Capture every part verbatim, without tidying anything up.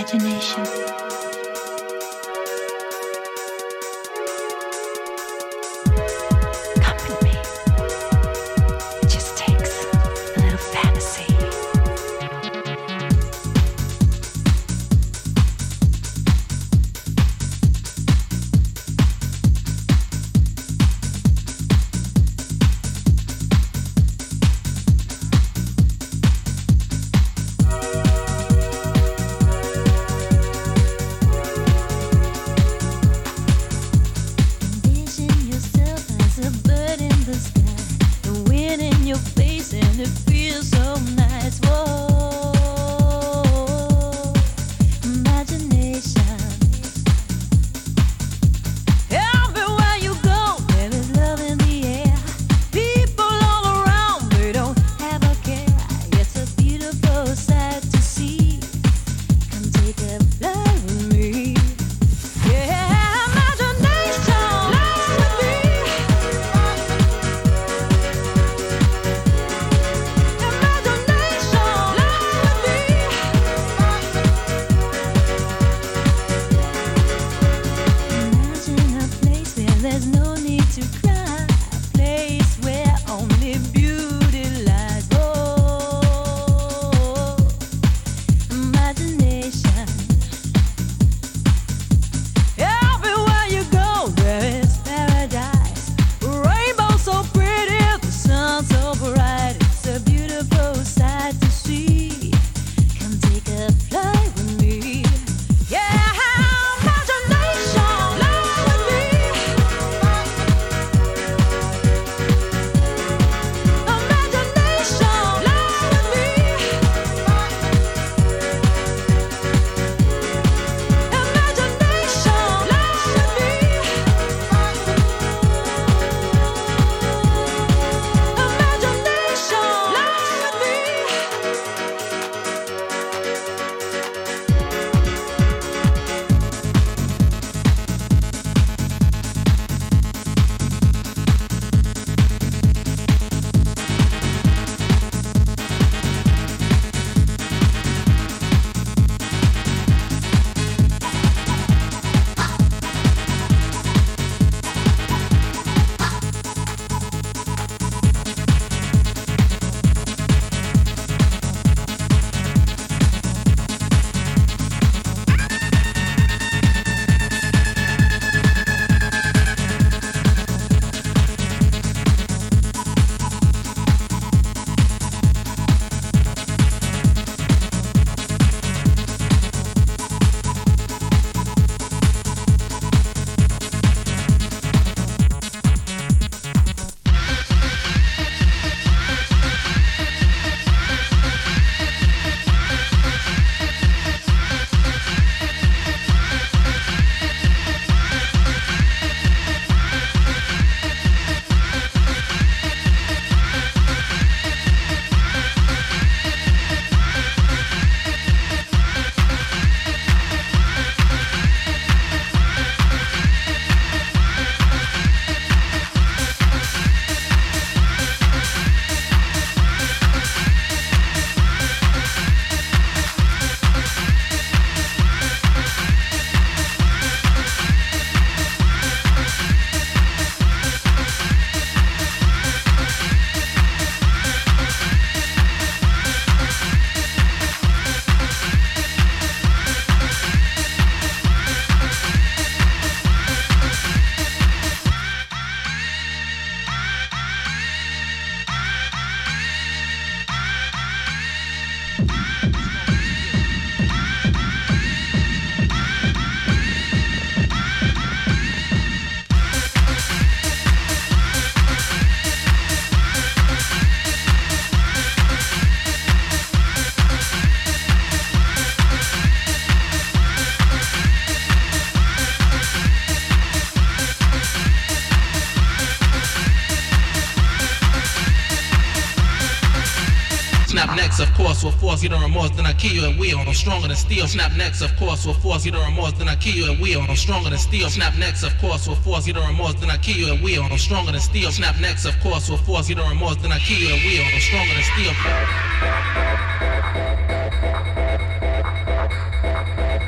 imagination. Come with me. It just takes a little fantasy. Snap necks, of course, will force you to remorse, then I kill you at will. I'm stronger than steel. Snap necks, of course, will force you to remorse, then I kill you at will. I'm stronger than steel. Snap necks, of course, will force you to remorse, then I kill you at will. I'm stronger than steel. Snap necks, of course, will force you to remorse, then I kill you at will. I'm stronger than steel.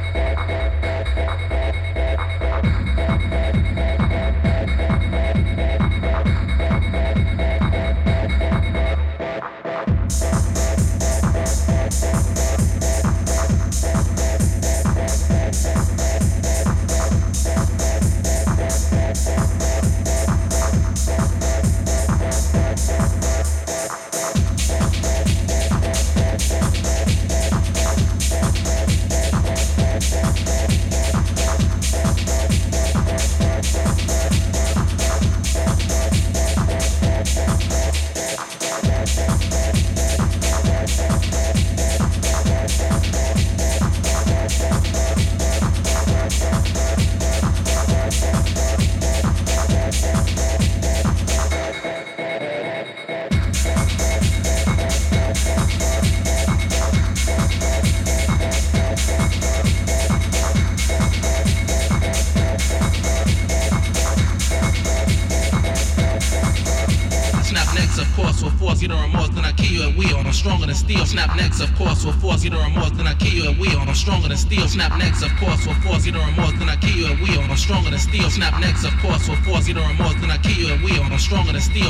Stronger than steel, snap necks, of course, will force you to remorse, then I kill you at wheel. I'm stronger than steel, snap necks, of course, will force you to remorse, then I kill you at wheel. I'm stronger than steel, snap necks, of course, will force you to remorse, then I kill you at wheel. I'm stronger than steel.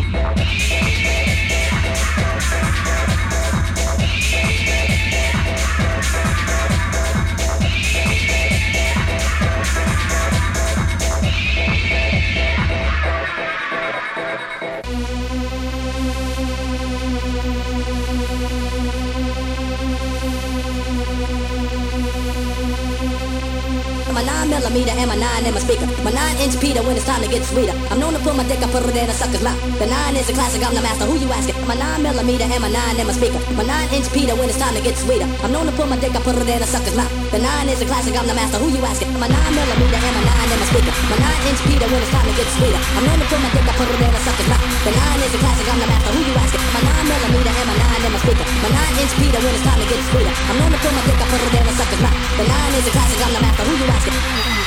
My nine millimeter and my nine in my speaker. My nine inch Peter when it's time to get sweeter. I'm known to put my dick, I put it in a sucker's mouth. The nine is a classic, I'm the master, who you asking? My nine millimeter and my nine in my speaker. My nine inch Peter when it's time to get sweeter. I'm known to put my dick, I put it in a sucker's mouth. The nine is a classic, I'm the master, who you asking? My nine millimeter and my nine in my speaker. My nine inch Peter when it's time to get sweeter. I'm known to put my dick, I put it in a sucker's mouth. The nine is a classic, I'm the master, who you asking? My nine millimeter and my nine in my speaker. My nine inch Peter when it's time to get sweeter. I'm known to put my dick, I put it in a sucker's mouth. The nine is a classic, I'm the master, who you asking?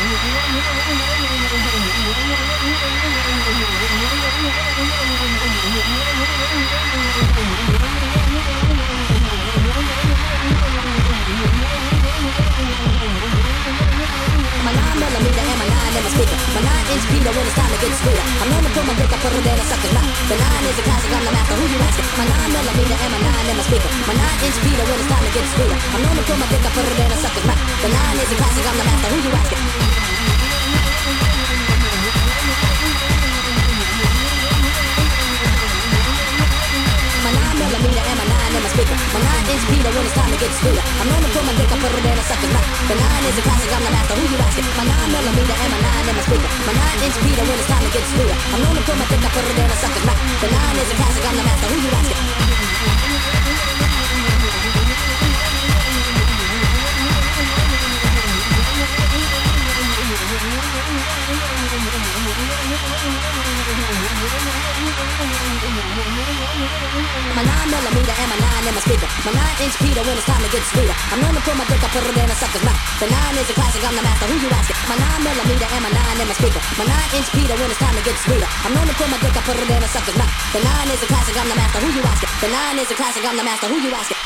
My nine millimeter and my nine in my speaker. My nine inch Peter when it's time to get sweeter. I'm known to put my dick, I put it in a sucker's mouth. The nine is a classic, I'm the master, who you asking? My nine millimeter and my nine in my speaker. My nine inch Peter when it's time to get sweeter. I'm known to put my dick, I put it in a sucker's mouth. The nine is a classic, I'm the master, who you asking? My nine millimeter and my nine in my speaker. My nine inch Peter when it's time to get sweeter. I'm known to put my dick, I put it in a sucker's mouth. The nine is a classic, I'm the master, who you asking? My nine millimeter and my nine in my speaker. My nine inch Peter when it's time to get sweeter. I'm known to put my dick, I put it in a sucker's mouth. The nine is a classic, I'm the master, who you asking? My nine millimeter and my nine in my speaker. My nine inch Peter when it's time to get sweeter. I'm known to put my dick, I put it in a sucker's mouth. The nine is a classic, I'm the master, who you asking? My nine millimeter and my nine in my speaker. My nine inch Peter when it's time to get sweeter. I'm known to put my dick, I put it in a sucker's mouth. The nine is a classic, I'm the master, who you asking? The nine is a classic, I'm the master, who you asking?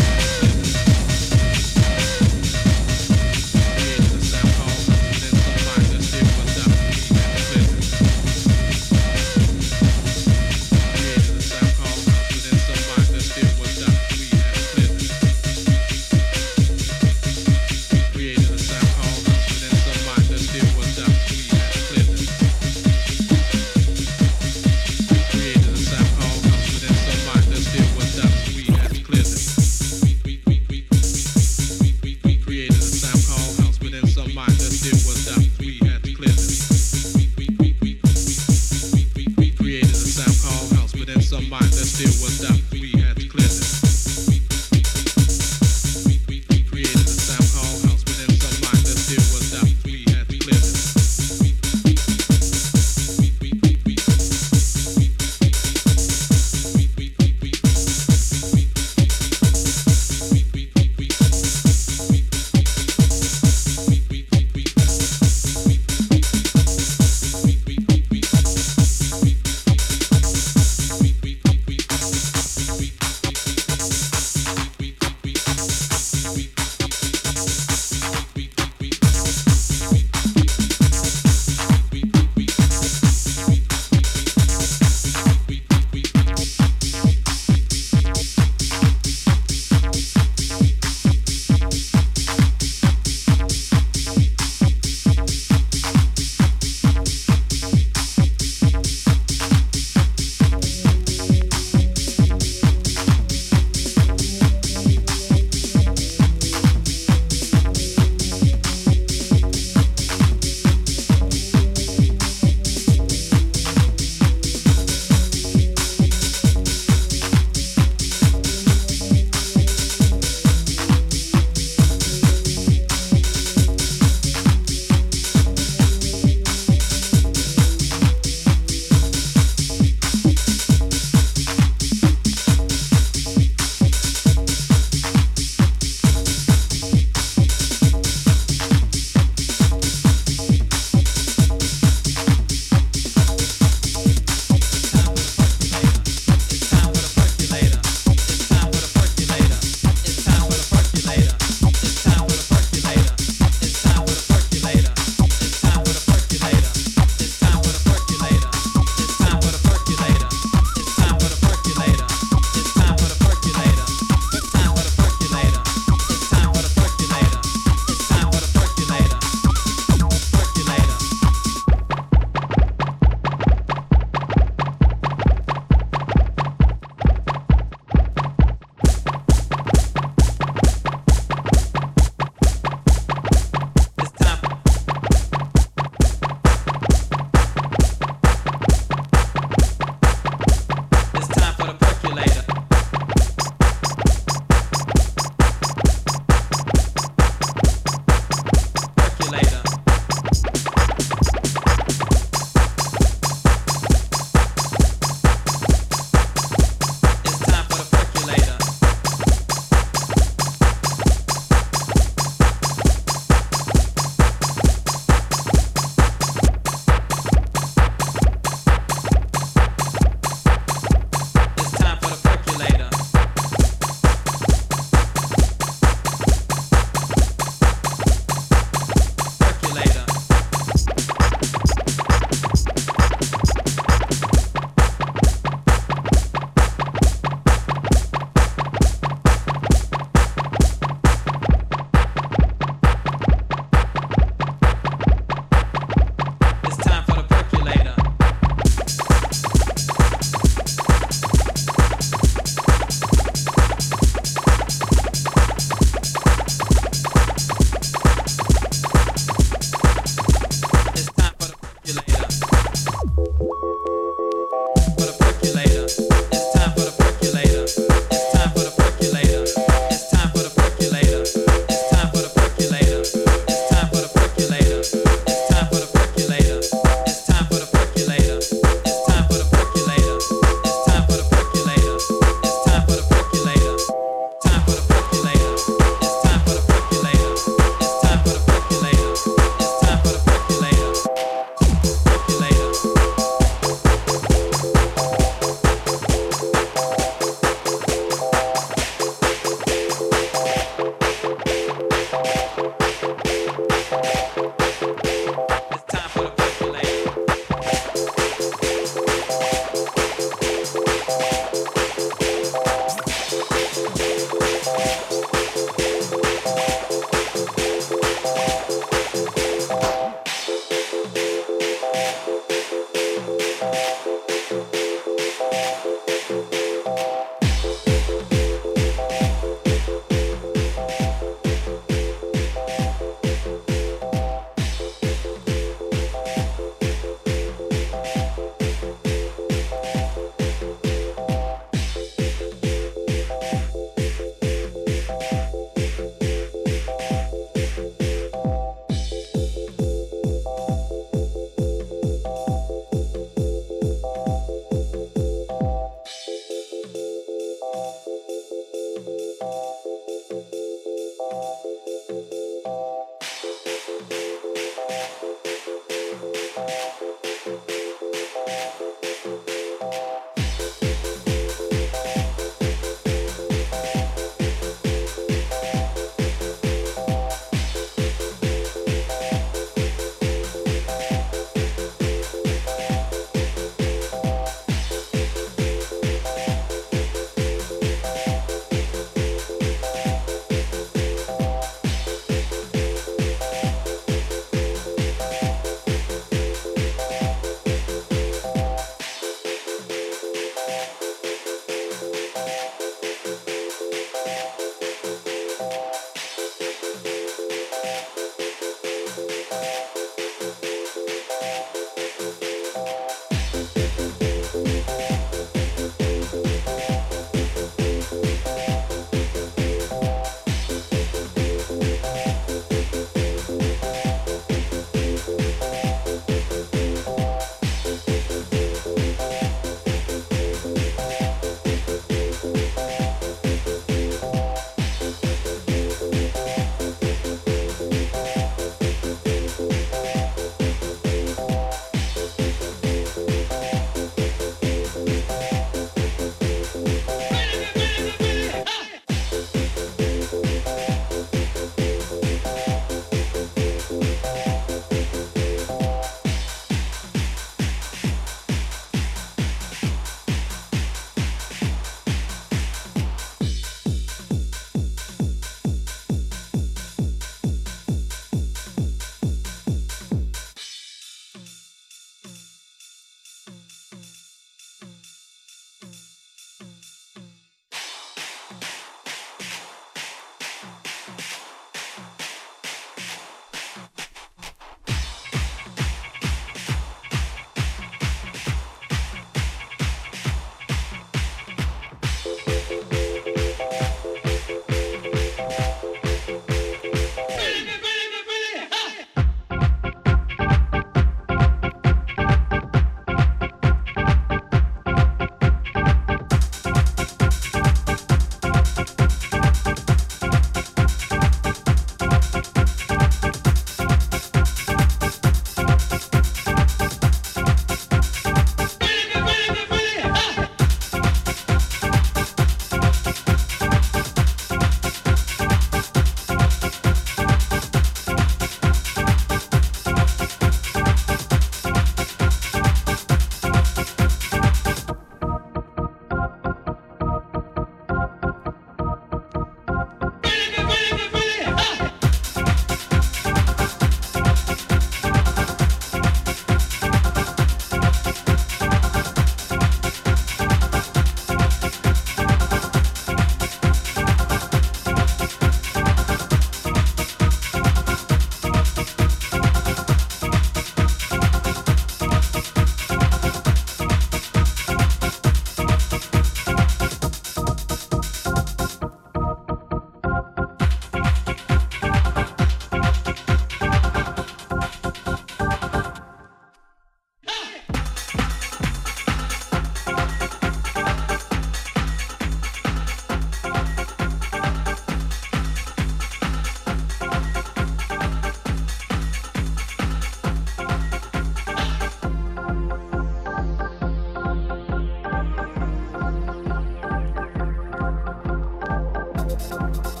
Thank